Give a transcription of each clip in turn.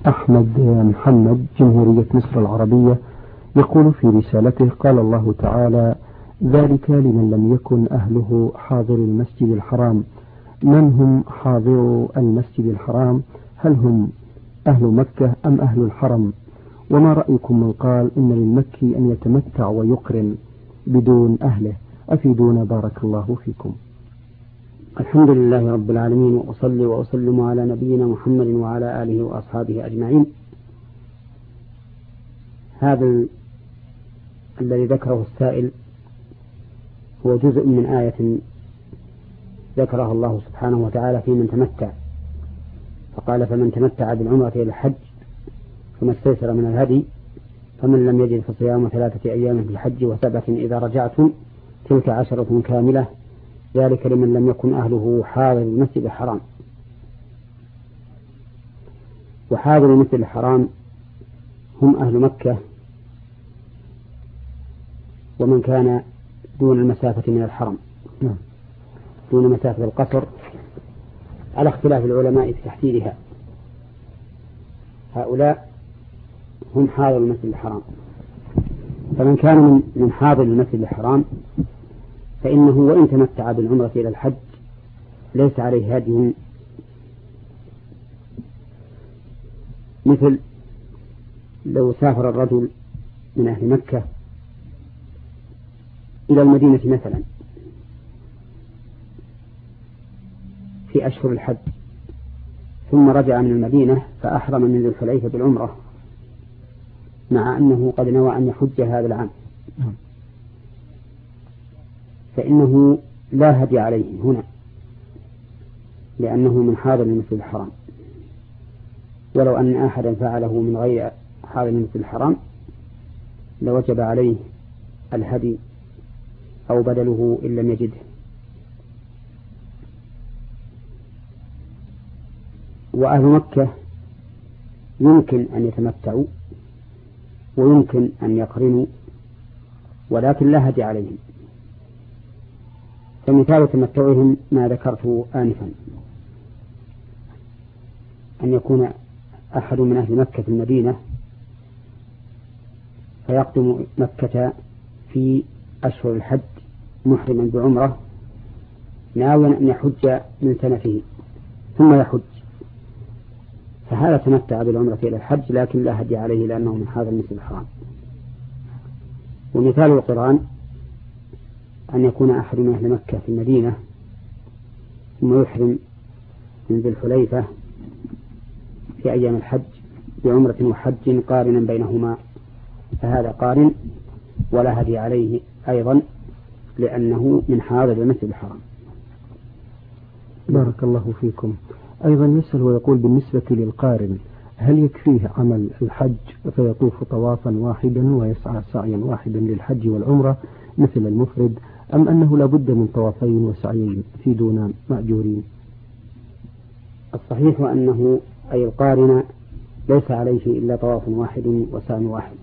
أحمد محمد جمهورية مصر العربية يقول في رسالته: قال الله تعالى: ذلك لمن لم يكن أهله حاضر المسجد الحرام. من هم حاضر المسجد الحرام؟ هل هم أهل مكة أم أهل الحرم؟ وما رأيكم من قال إن للمكي أن يتمتع ويقرن بدون أهله؟ أفيدونا بارك الله فيكم. الحمد لله رب العالمين، وأصلي وأسلم على نبينا محمد وعلى آله وأصحابه أجمعين. هذا الذي ذكره السائل هو جزء من آية ذكرها الله سبحانه وتعالى في من تمتع، فقال: فمن تمتع بالعمرة إلى الحج فما استيسر من الهدي، فمن لم يجد فصيام 3 أيام في الحج و7 إذا رجعتم تلك 10 كاملة، ذلك لمن لم يكن أهله حاضر المسجد الحرام. وحاضر المسجد الحرام هم أهل مكة ومن كان دون المسافة من الحرم، دون مسافة القصر، على اختلاف العلماء في تحديدها. هؤلاء هم حاضر المسجد الحرام. فمن كان من حاضر المسجد الحرام فإنه وإن تمتع بالعمرة إلى الحج ليس عليه هدي، مثل لو سافر الرجل من أهل مكة إلى المدينة مثلا في أشهر الحج، ثم رجع من المدينة فأحرم من ذي الحليفة بالعمرة، مع أنه قد نوى أن يحج هذا العام، فإنه لا هدي عليه هنا، لأنه من حاضر المسجد الحرام. ولو أن أحدا فعله من غير حاضر المسجد الحرام لوجب عليه الهدي أو بدله إن لم يجده. وأهل مكة يمكن أن يتمتعوا ويمكن أن يقرنوا، ولكن لا هدي عليهم. فمثال تمتعهم ما ذكرته آنفا، أن يكون أحد من أهل مكة في المدينة فيقدم مكة في أشهر الحج محرما بعمرة ناويا أن يحج من سنته ثم يحج، فهذا تمتع بالعمرة إلى الحج لكن لا هدي عليه لأنه من هذا المسجد الحرام. ومثال القران أن يكون أحد من أهل مكة في المدينة ثم يحرم من ذي الحليفة في أيام الحج بعمرة وحج قارنا بينهما، فهذا قارن ولا هدي عليه أيضا لأنه من حاضر المسجد الحرام. بارك الله فيكم. أيضا يسأل ويقول: بالنسبة للقارن هل يكفيه عمل الحج فيطوف طوافا واحدا ويسعى سعيا واحدا للحج والعمرة مثل المفرد، أم أنه لا بد من طوافين وسعيين في دون مأجورين؟ الصحيح أنه أي القارن ليس عليه إلا طواف واحد وسعي واحد،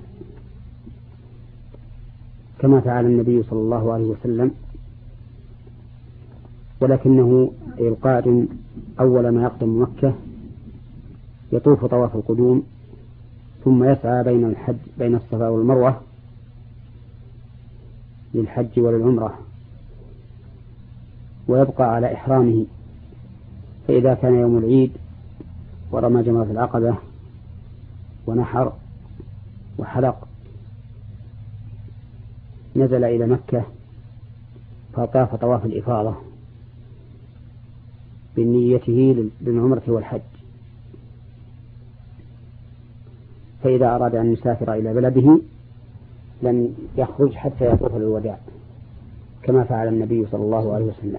كما فعل النبي صلى الله عليه وسلم، ولكنه أي القارن أول ما يقدم مكة يطوف طواف القدوم ثم يسعى بين الصفا والمروة للحج وللعمرة، ويبقى على إحرامه. فإذا كان يوم العيد ورمى جمرة العقبة ونحر وحلق نزل إلى مكة فطاف طواف الإفاضة بنيته للعمرة والحج. فإذا أراد أن يسافر إلى بلده لم يخرج حتى يطوف للوداع كما فعل النبي صلى الله عليه وسلم.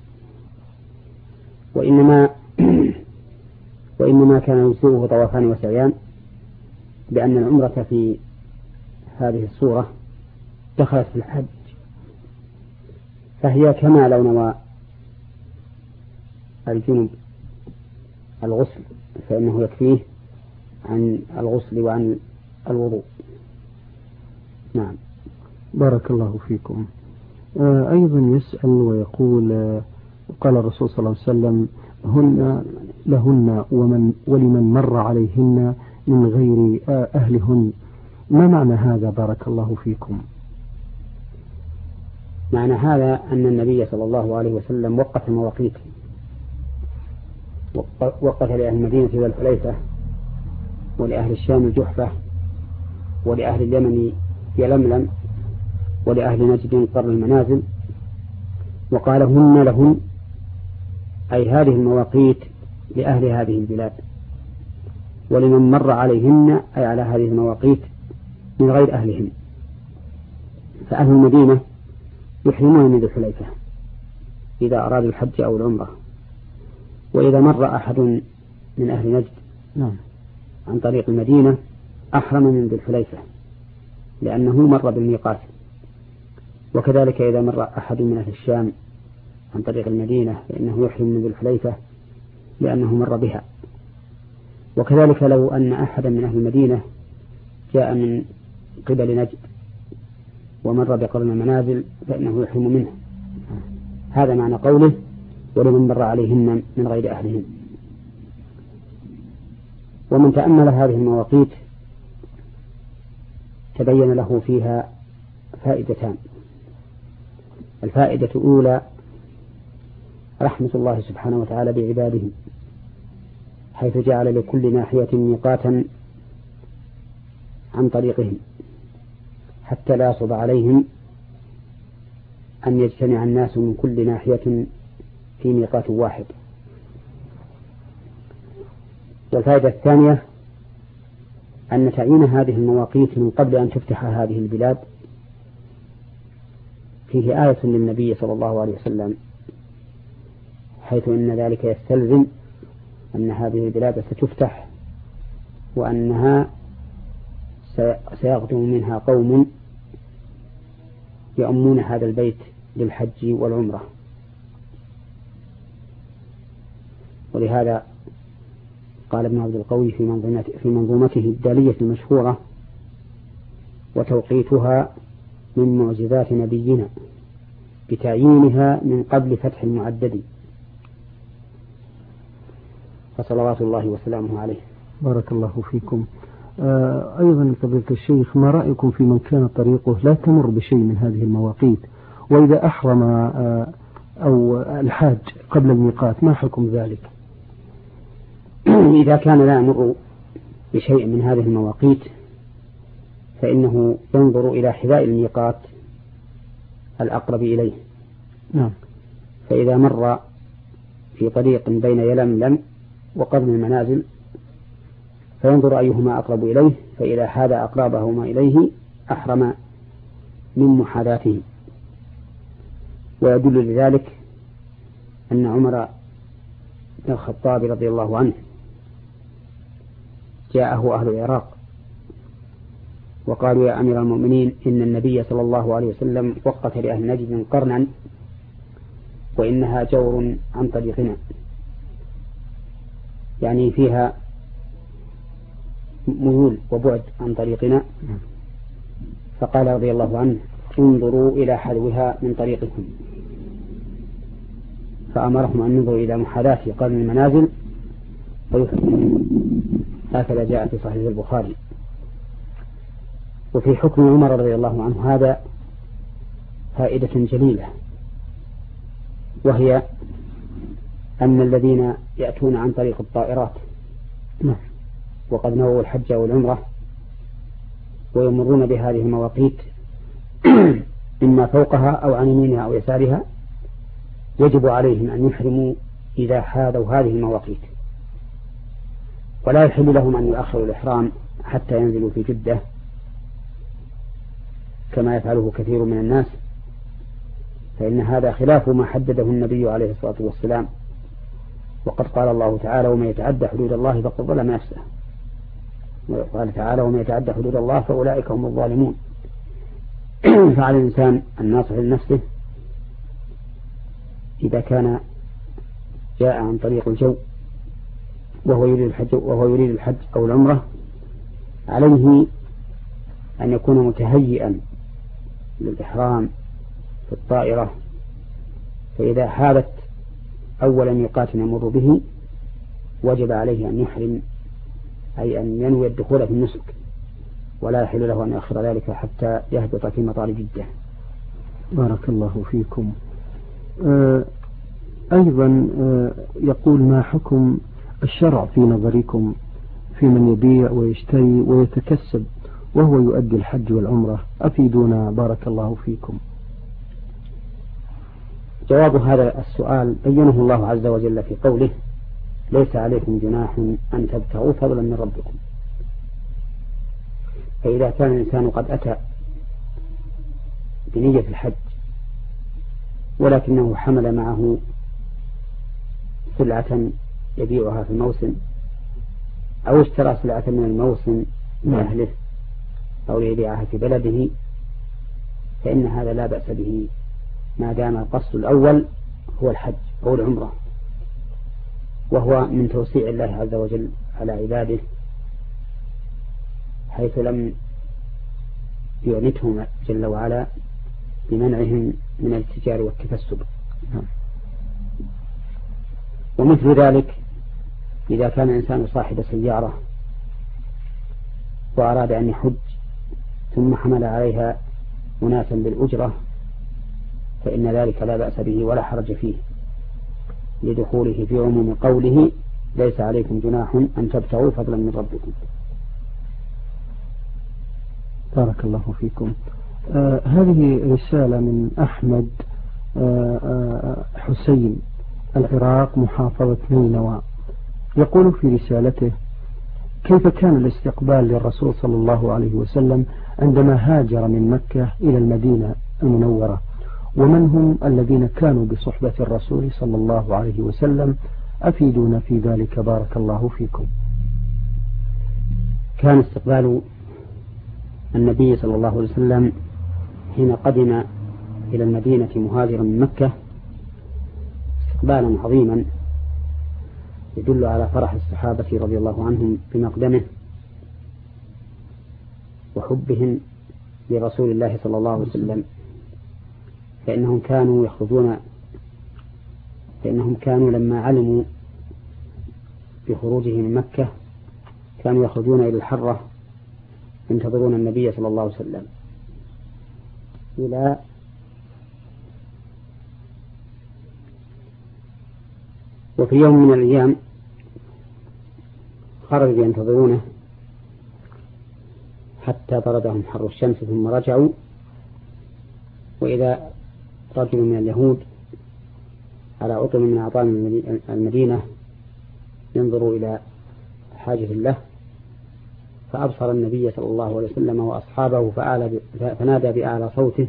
وإنما كان يسوغه طوافان وسعيان، لأن العمرة في هذه الصورة دخلت في الحج، فهي كما لو نوى الجنب الغسل فإنه يكفيه عن الغسل وعن الوضوء. نعم. بارك الله فيكم. أيضا يسأل ويقول: قال الرسول صلى الله عليه وسلم: هن لهن ولمن مر عليهن من غير أهلهن، ما معنى هذا بارك الله فيكم؟ معنى هذا أن النبي صلى الله عليه وسلم وقت مواقيت، وقت لأهل المدينة ذي الحليفة، ولأهل الشام الجحفة، ولأهل اليمن يلملم، ولأهل نجد قرن المنازل، وقال هن لهن، أي هذه المواقيت لأهل هذه البلاد، ولمن مر عليهن أي على هذه المواقيت من غير أهلهم. فأهل المدينة يحرمون من ذي الحليفة إذا أرادوا الحج أو العمرة، وإذا مر أحد من أهل نجد عن طريق المدينة أحرم من ذي الحليفة لأنه مر بالميقات، وكذلك إذا مر أحد من أهل الشام عن طريق المدينة فإنه يحرم من ذي الحليفة لأنه مر بها. وكذلك لو أن أحدا من أهل المدينة جاء من قبل نجد ومر بقرن المنازل فإنه يحرم منه. هذا معنى قوله ولمن مر عليهن من غير أهلهن. ومن تأمل هذه المواقيت تبين له فيها فائدتان. الفائدة الأولى رحمة الله سبحانه وتعالى بعباده، حيث جعل لكل ناحية ميقاتا عن طريقهم حتى لا يصعب عليهم أن يجتمع الناس من كل ناحية في ميقات واحد. والفائدة الثانية أن تعيين هذه المواقيت من قبل أن تفتح هذه البلاد فيه آية للنبي صلى الله عليه وسلم، حيث إن ذلك يستلزم أن هذه البلاد ستفتح وأنها سيقدم منها قوم يؤمون هذا البيت للحج والعمرة. ولهذا قال ابن عبد القوي في منظومته الدالية المشهورة: وتوقيتها من معجزات نبينا بتعيينها من قبل فتح المعدد، فصلوات الله وسلامه عليه. بارك الله فيكم. أيضا فضيلة الشيخ، ما رأيكم في من كان طريقه لا تمر بشيء من هذه المواقيت، وإذا أحرم أو الحاج قبل الميقات ما حكم ذلك؟ إذا كان لا يمر بشيء من هذه المواقيت فإنه ينظر إلى حذاء الميقات الأقرب إليه. نعم. فإذا مر في طريق بين يلملم وقرن المنازل فينظر أيهما أقرب إليه، فإذا حاذ أقربهما إليه أحرم من محاذاته. ويدل لذلك أن عمر بن الخطاب رضي الله عنه جاءه أهل العراق وقالوا: يا أمير المؤمنين، إن النبي صلى الله عليه وسلم وقت لأهل نجد قرنا وإنها جور عن طريقنا، يعني فيها ميول وبعد عن طريقنا. فقال رضي الله عنه: انظروا إلى حذوها من طريقكم، فأمرهم أن ينظروا إلى محاذاة قرن المنازل ويحكمون. هكذا جاء في صحيح البخاري. وفي حكم عمر رضي الله عنه هذا فائدة جليلة، وهي أن الذين يأتون عن طريق الطائرات وقد نووا الحج والعمرة ويمرون بهذه المواقيت إما فوقها أو عن يمينها أو يسارها، يجب عليهم أن يحرموا إذا حاذوا هذه المواقيت، ولا يحل لهم أن يؤخروا الإحرام حتى ينزلوا في جدة كما يفعله كثير من الناس، فإن هذا خلاف ما حدده النبي عليه الصلاة والسلام. وقد قال الله تعالى: ومن يتعدى حدود الله فقد ظلم نفسه. وقال تعالى: ومن يتعدى حدود الله فأولئك هم الظالمون. فعلى الإنسان الناصح لنفسه إذا كان جاء عن طريق الجو وهو يريد الحج أو العمرة، عليه أن يكون متهيئا للإحرام في الطائرة، فإذا حالت أول ميقات يمر به وجب عليه أن يحرم أي أن ينوي الدخول في النسك، ولا يحل له أن يؤخر ذلك حتى يهبط في مطار جدة. بارك الله فيكم. أيضا يقول: ما حكم الشرع في نظركم في من يبيع ويشتري ويتكسب وهو يؤدي الحج والعمرة؟ أفيدونا بارك الله فيكم. جواب هذا السؤال بينه الله عز وجل في قوله: ليس عليكم جناح أن تبتغوا فضلا من ربكم. فإذا كان الإنسان قد أتى بنية الحج ولكنه حمل معه سلعة يبيعها في الموسم، أو اشترى سلعة من الموسم من أهله أو ليبيعها في بلده، فإن هذا لا بأس به ما دام القصد الأول هو الحج أو العمرة، وهو من توسيع الله عز وجل على عباده، حيث لم يعنتهم جل وعلا بمنعهم من الاتجار والتكسب. ومثل ذلك إذا كان الإنسان صاحب سيارة وأراد أن يحج ثم حمل عليها أناسا بالأجرة، فإن ذلك لا بأس به ولا حرج فيه، لدخوله في عموم قوله: ليس عليكم جناح أن تبتغوا فضلا من ربكم. بارك الله فيكم. هذه رسالة من أحمد حسين، العراق، محافظة نينوى. يقول في رسالته: كيف كان الاستقبال للرسول صلى الله عليه وسلم عندما هاجر من مكة إلى المدينة المنورة؟ ومن هم الذين كانوا بصحبة الرسول صلى الله عليه وسلم؟ أفيدونا في ذلك بارك الله فيكم. كان استقبال النبي صلى الله عليه وسلم حين قدم إلى المدينة مهاجرا من مكة استقبالا عظيما يدل على فرح الصحابة رضي الله عنهم بمقدمه وحبهم لرسول الله صلى الله عليه وسلم، فإنهم كانوا لما علموا بخروجه من مكة كانوا يخرجون إلى الحرة ينتظرون النبي صلى الله عليه وسلم وفي يوم من الأيام خرجوا ينتظرونه حتى طردهم حر الشمس ثم رجعوا، وإذا رجل من اليهود على عطم من أعطان المدينة ينظر إلى حاجة له، فأبصر النبي صلى الله عليه وسلم وأصحابه فنادى بأعلى صوته: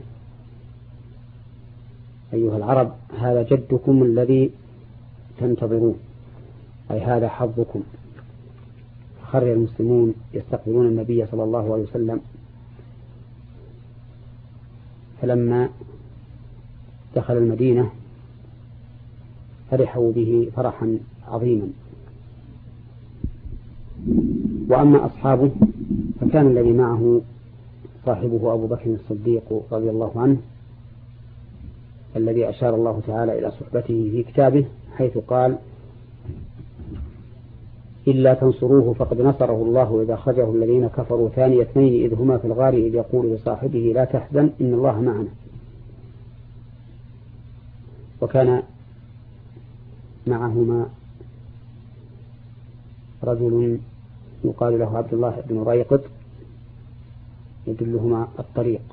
أيها العرب، هذا جدكم الذي تنتظرون، أي هذا حظكم. خرج المسلمون يستقبلون النبي صلى الله عليه وسلم، فلما دخل المدينة فرحوا به فرحا عظيما. وأما أصحابه فكان الذي معه صاحبه أبو بكر الصديق رضي الله عنه، الذي أشار الله تعالى إلى صحبته في كتابه حيث قال: إلا تنصروه فقد نصره الله إذا أخرجه الذين كفروا ثاني اثنين إذ هما في الغار إذ يقول لصاحبه لا تحزن إن الله معنا. وكان معهما رجل يقال له عبد الله بن ريقط يدلهما الطريق.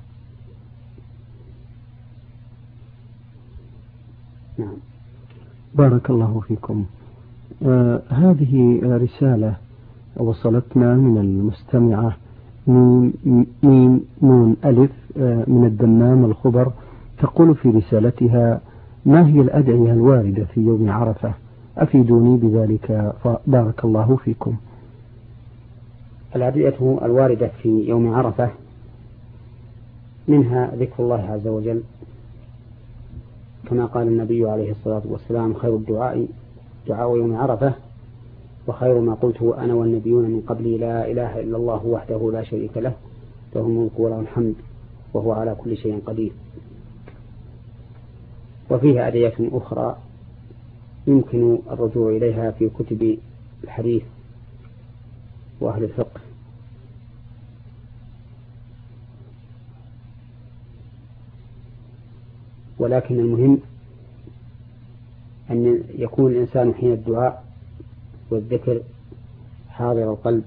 نعم. بارك الله فيكم. هذه رسالة وصلتنا من المستمعة ميم نون ألف من الدمام الخضر، تقول في رسالتها: ما هي الأدعية الواردة في يوم عرفة؟ أفيدوني بذلك بارك الله فيكم. الأدعية الواردة في يوم عرفة منها ذكر الله عز وجل، كما قال النبي عليه الصلاة والسلام: خير الدعاء دعاء يوم عرفة، وخير ما قلته أنا والنبيون من قبلي لا إله إلا الله وحده لا شريك له له الملك وله الحمد وهو على كل شيء قدير. وفيها أدعية أخرى يمكن الرجوع إليها في كتب الحديث وأهل الفقه. ولكن المهم أن يكون الإنسان حين الدعاء والذكر حاضر القلب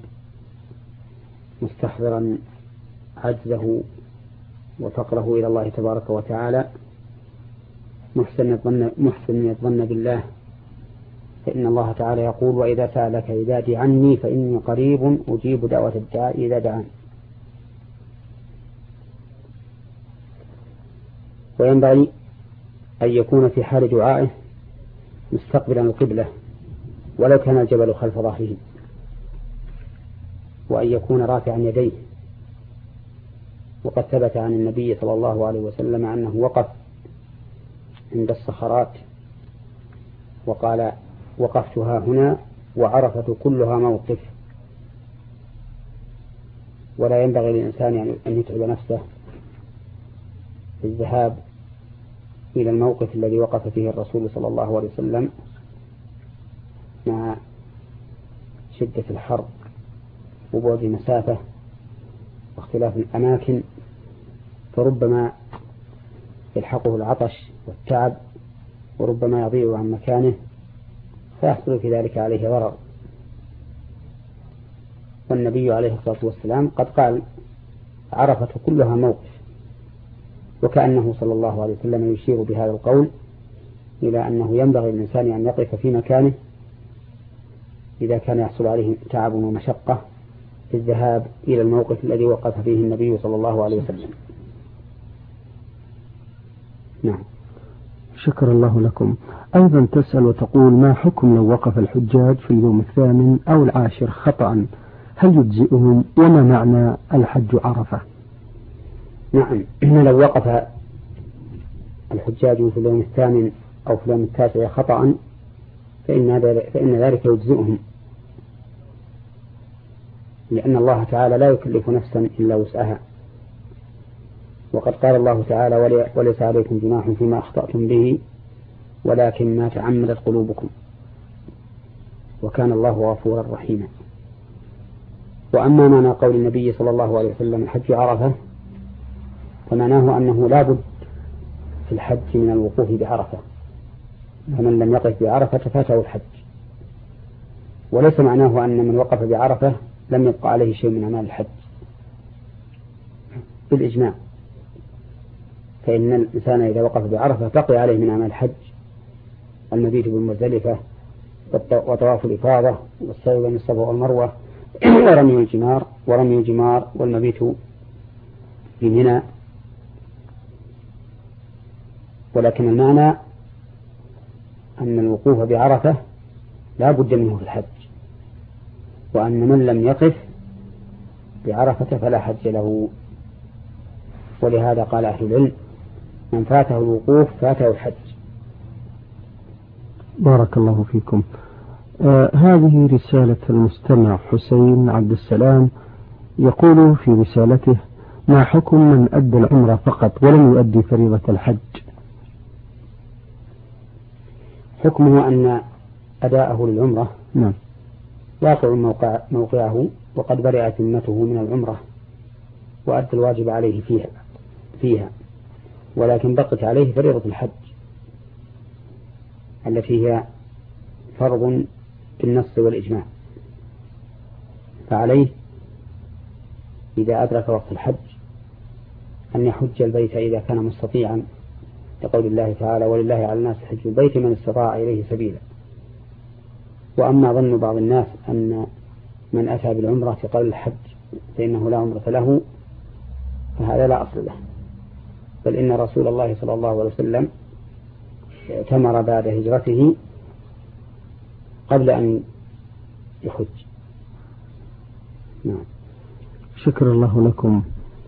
مستحضرا عجزه وفقره إلى الله تبارك وتعالى، محسن الظن بالله، فإن الله تعالى يقول: وإذا سألك عبادي عني فإني قريب أجيب دعوة الداعي إذا دعان. وينبغي أن يكون في حال دعائه مستقبلا القبلة ولو كان الجبل خلف ظهره، وأن يكون رافعا يديه. وقد ثبت عن النبي صلى الله عليه وسلم أنه وقف عند الصخرات وقال: وقفتها هنا وعرفة كلها موقف. ولا ينبغي للإنسان أن يتعب نفسه بالذهاب إلى الموقف الذي وقف فيه الرسول صلى الله عليه وسلم مع شدة الحر وبعد المسافة واختلاف الأماكن، فربما يلحقه العطش والتعب، وربما يضيع عن مكانه فيحصل في ذلك عليه ضرر. والنبي عليه الصلاة والسلام قد قال: عرفة كلها موقف، وكأنه صلى الله عليه وسلم يشير بهذا القول إلى أنه ينبغي للإنسان أن يقف في مكانه إذا كان يحصل عليه تعب ومشقة في الذهاب إلى الموقف الذي وقف فيه النبي صلى الله عليه وسلم. نعم. شكر الله لكم. أيضا تسأل وتقول: ما حكم لو وقف الحجاج في اليوم 8 أو 10 خطأ، هل يجزئهم؟ وما معنى الحج عرفة؟ نعم، لو وقف الحجاج في اليوم 8 أو في اليوم 9 خطأ فإن ذلك يجزئهم، لأن الله تعالى لا يكلف نفسا إلا وسعها. وقد قال الله تعالى: وليس عليكم جناح فيما أخطأتم به ولكن ما تعمدت قلوبكم وكان الله غفورا رحيما. وأما معنى قول النبي صلى الله عليه وسلم: الحج عرفة، فمعناه أنه لا بد في الحج من الوقوف بعرفة، فمن لم يقف بعرفة فاته الحج. وليس معناه أن من وقف بعرفة لم يبقى عليه شيء من أعمال الحج بالإجماع، فإن الإنسان إذا وقف بعرفة بقي عليه من أعمال الحج المبيت بالمزدلفة وطواف الإفاضة والسعي بين الصفا والمروة ورمي الجمار والمبيت بمنى. ولكن المعنى أن الوقوف بعرفة لا بد منه في الحج، وأن من لم يقف بعرفة فلا حج له. ولهذا قال أهل العلم: من فاته الوقوف فاته الحج. بارك الله فيكم. هذه رسالة المستمع حسين عبد السلام، يقول في رسالته: ما حكم من أدى العمرة فقط ولم يؤدي فريضة الحج؟ حكمه أن أداءه للعمرة واقع موقعه، وقد برئت ذمته من العمرة وأدى الواجب عليه فيها، ولكن بقت عليه فريضة الحج التي هي فرض بالنص والإجماع. فعليه إذا أدرك وقت الحج أن يحج البيت إذا كان مستطيعا، لقول الله تعالى: ولله على الناس حج البيت من استطاع إليه سبيلا. وأما ظن بعض الناس أن من أتى بالعمرة قبل الحج فإنه لا عمرة له، فهذا لا أصل له، بل إن رسول الله صلى الله عليه وسلم اعتمر بعد هجرته قبل أن يحج. نعم. شكر الله لكم.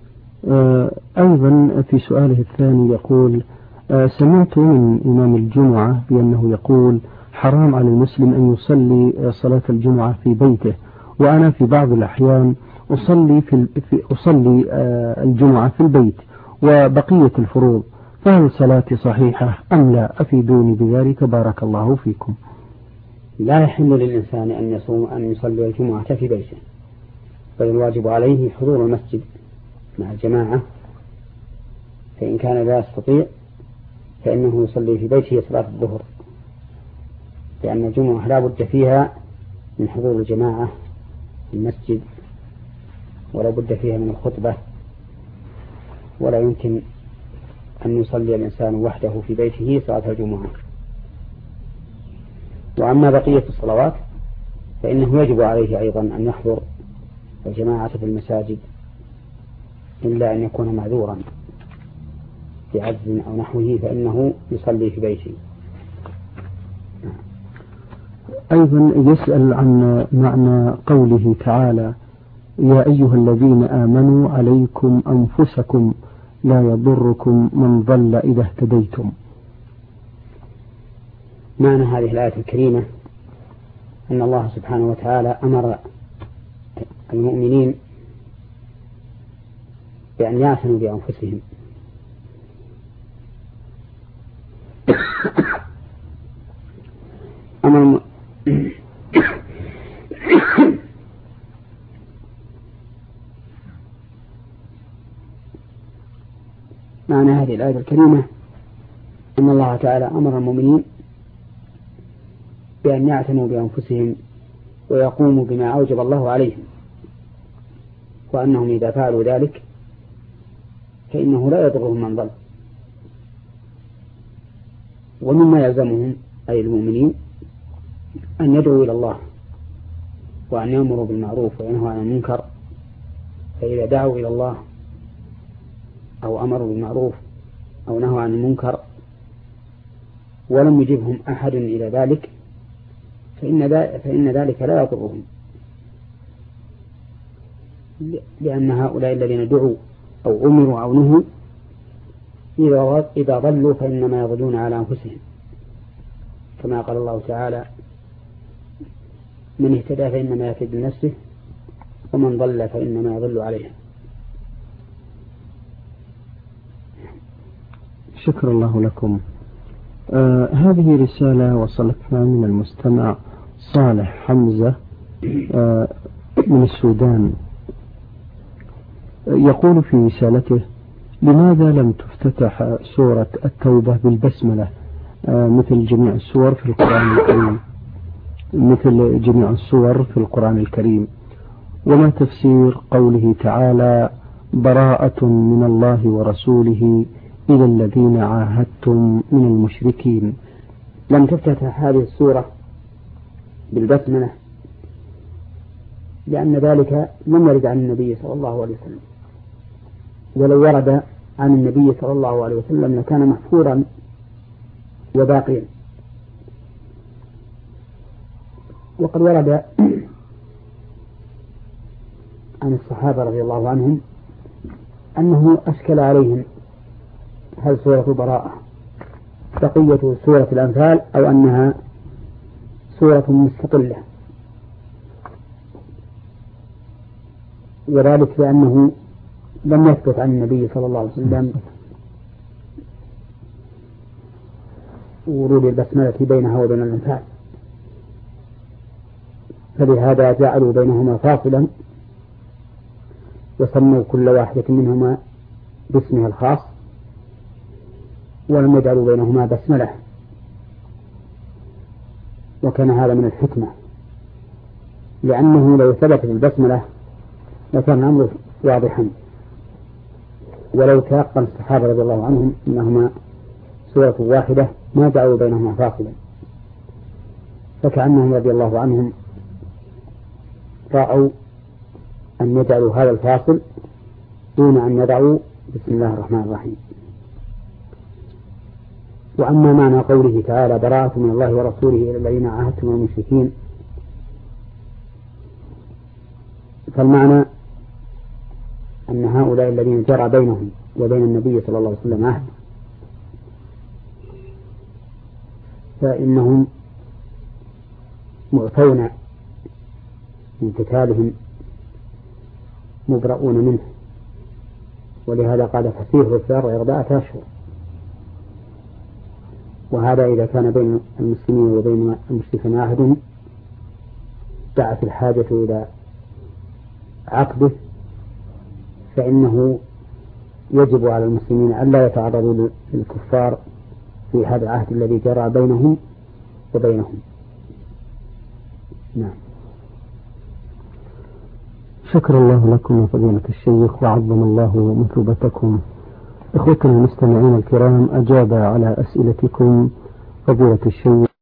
أيضا في سؤاله الثاني يقول: سمعت من إمام الجمعة بأنه يقول: حرام على المسلم أن يصلي صلاة الجمعة في بيته، وأنا في بعض الأحيان أصلي الجمعة في البيت وبقية الفروض، فهل صلاتي صحيحة أم لا؟ أفيدوني بذلك بارك الله فيكم. لا يحل للإنسان أن يصلي الجمعة في بيته، بل الواجب عليه حضور المسجد مع الجماعة، فإن كان لا يستطيع فإنه يصلي في بيته صلاة الظهر، لأن الجمعة لا بد فيها من حضور الجماعة في المسجد، ولا بد فيها من الخطبة، ولا يمكن أن يصلي الإنسان وحده في بيته صلاة الجمعة. وأما بقية الصلوات فإنه يجب عليه أيضا أن يحضر الجماعة في المساجد، إلا أن يكون معذورا بعجز أو نحوه فإنه يصلي في بيته. أيضا يسأل عن معنى قوله تعالى: يا أيها الذين آمنوا عليكم أنفسكم لا يضركم من ضل إذا اهتديتم. معنى هذه الآية الكريمة أن الله سبحانه وتعالى أمر المؤمنين بأن يعتنوا بأنفسهم، معنى هذه الآية الكريمة أن الله تعالى أمر المؤمنين بأن يعتنوا بأنفسهم ويقوموا بما أوجب الله عليهم، وأنهم إذا فعلوا ذلك فإنه لا يضرهم من ضل. ومما يلزمهم أي المؤمنين أن يدعوا إلى الله وأن يأمروا بالمعروف وينهوا عن المنكر، فإذا دعوا إلى الله أو أمروا بالمعروف أو نهوا عن المنكر ولم يجبهم أحد إلى ذلك فإن ذلك لا يضرهم، لأن هؤلاء الذين دعوا أو أمروا أو نهوا إذا ضلوا فإنما يضلون على أنفسهم، كما قال الله تعالى: من اهتدى فإنما يهتدي لنفسه ومن ضل فإنما يضل عليها. شكر الله لكم. هذه رسالة وصلتنا من المستمع صالح حمزة من السودان، يقول في رسالته: لماذا لم تفتتح سورة التوبة بالبسملة مثل جميع السور في القرآن الكريم؟ وما تفسير قوله تعالى: براءة من الله ورسوله إلى الذين عاهدتم من المشركين؟ لم تفتتح هذه السورة بالبسملة لأن ذلك لم يرد عن النبي صلى الله عليه وسلم، ولو ورد عن النبي صلى الله عليه وسلم لكان محفورا وباقيا. وقد ورد عن الصحابة رضي الله عنهم أنه أشكل عليهم هل سورة براءة بقية سورة الأنفال أو أنها سورة مستقلة، وذلك لأنه لم يثبت عن النبي صلى الله عليه وسلم ورود البسملة بينها وبين الأنفال، فلهذا جعلوا بينهما فاصلا وسموا كل واحدة منهما باسمها الخاص، ولم يجعلوا بينهما بسملة، وكان هذا من الحكمة، لأنه لو ثبت البسملة لكان الأمر واضحا، ولو تيقن الصحابة رضي الله عنهم أنهما سورة واحدة ما جعلوا بينهما فاصلا، فكأنهم رضي الله عنهم رأوا أن يجعلوا هذا الفاصل دون أن يدعوا بسم الله الرحمن الرحيم. وأما معنى قوله تعالى: براءة من الله ورسوله إلى الذين عاهدتم من المشركين، فالمعنى أن هؤلاء الذين جرى بينهم وبين النبي صلى الله عليه وسلم عهد فإنهم معفون من قتالهم مبرؤون منه، ولهذا قال: فسيحوا في الأرض 4 أشهر. وهذا إذا كان بين المسلمين وبين المشركين عهد دعت الحاجة إلى عقده فإنه يجب على المسلمين ألا يتعرضوا للكفار في هذا العهد الذي جرى بينهم وبينهم. نعم. شكر الله لكم فضيلة الشيخ وعظم الله مثوبتكم. إخوتنا المستمعين الكرام، أجاب على أسئلتكم فضيلة الشيخ